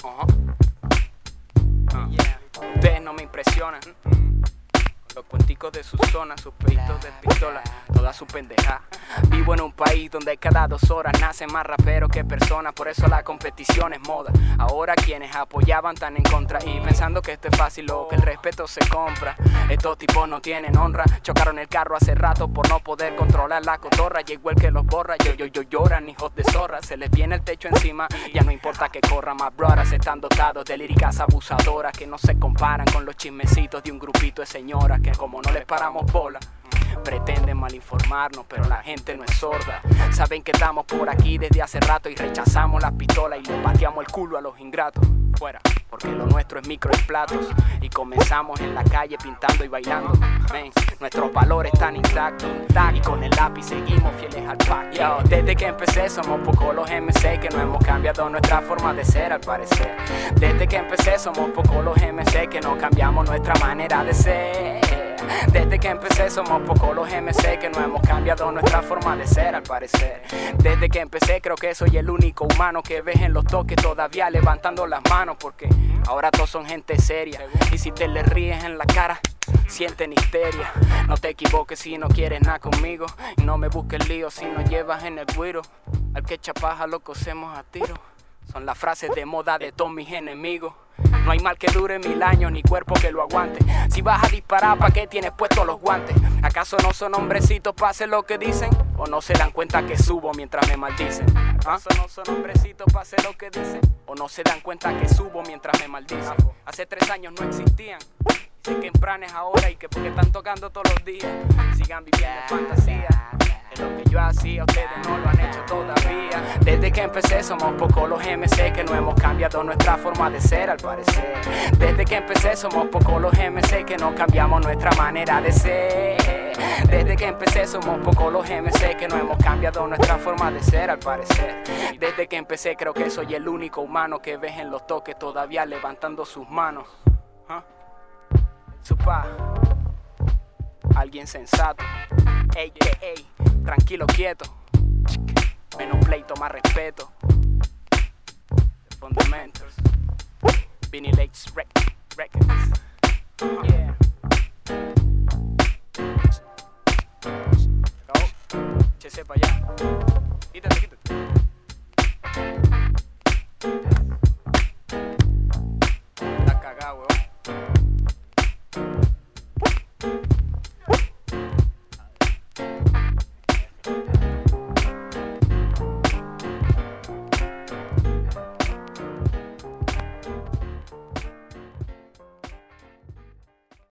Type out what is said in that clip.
Ustedes no me impresionan. Los cuenticos de su zona, sus peditos de pistola, toda su pendeja. Vivo en un país donde cada 2 horas nacen más raperos que personas. Por eso la competición es moda. Ahora quienes apoyaban están en contra y pensando que esto es fácil o que el respeto se compra. Estos tipos no tienen honra. Chocaron el carro hace rato por no poder controlar la cotorra. Llegó el que los borra, lloran hijos de zorra. Se les viene el techo encima, ya no importa que corran. Más brothers están dotados de líricas abusadoras que no se comparan con los chismecitos de un grupito de señoras que como no les paramos bola, pretenden malinformarnos, pero la gente no es sorda. Saben que estamos por aquí desde hace rato y rechazamos las pistolas y le pateamos el culo a los ingratos. Fuera, porque lo nuestro es micro y platos y comenzamos en la calle pintando y bailando. Man, nuestros valores están intactos y con el lápiz seguimos fieles al pacto. Yo, desde que empecé somos pocos los MC que no hemos cambiado nuestra forma de ser al parecer. Desde que empecé somos pocos los MC que no cambiamos nuestra manera de ser. Desde que empecé somos pocos los MC que no hemos cambiado nuestra forma de ser al parecer. Desde que empecé creo que soy el único humano que ves en los toques todavía levantando las manos, porque ahora todos son gente seria y si te le ríes en la cara sienten histeria. No te equivoques si no quieres nada conmigo y no me busques lío si no llevas en el güiro. Al que echa paja lo cosemos a tiro. Son las frases de moda de todos mis enemigos. No hay mal que dure 1000 años ni cuerpo que lo aguante. Si vas a disparar, ¿pa' qué tienes puestos los guantes? ¿Acaso no son hombrecitos pa' hacer lo que dicen? ¿O no se dan cuenta que subo mientras me maldicen? ¿Acaso no son hombrecitos pa' hacer lo que dicen? ¿O no se dan cuenta que subo mientras me maldicen? Hace 3 años no existían. Sé que en planes ahora y que porque están tocando todos los días sigan viviendo fantasía. Es lo que yo hacía, ustedes no lo han hecho todavía. Desde que empecé somos pocos los MC que no hemos cambiado nuestra forma de ser al parecer. Desde que empecé somos pocos los MC que no cambiamos nuestra manera de ser. Desde que empecé somos pocos los MC que no hemos cambiado nuestra forma de ser al parecer. Desde que empecé creo que soy el único humano que ves en los toques todavía levantando sus manos. Supa, alguien sensato, a.k.a. tranquilo, quieto, menos pleito, más respeto. The Fundamentals, Vinny Lakes Records.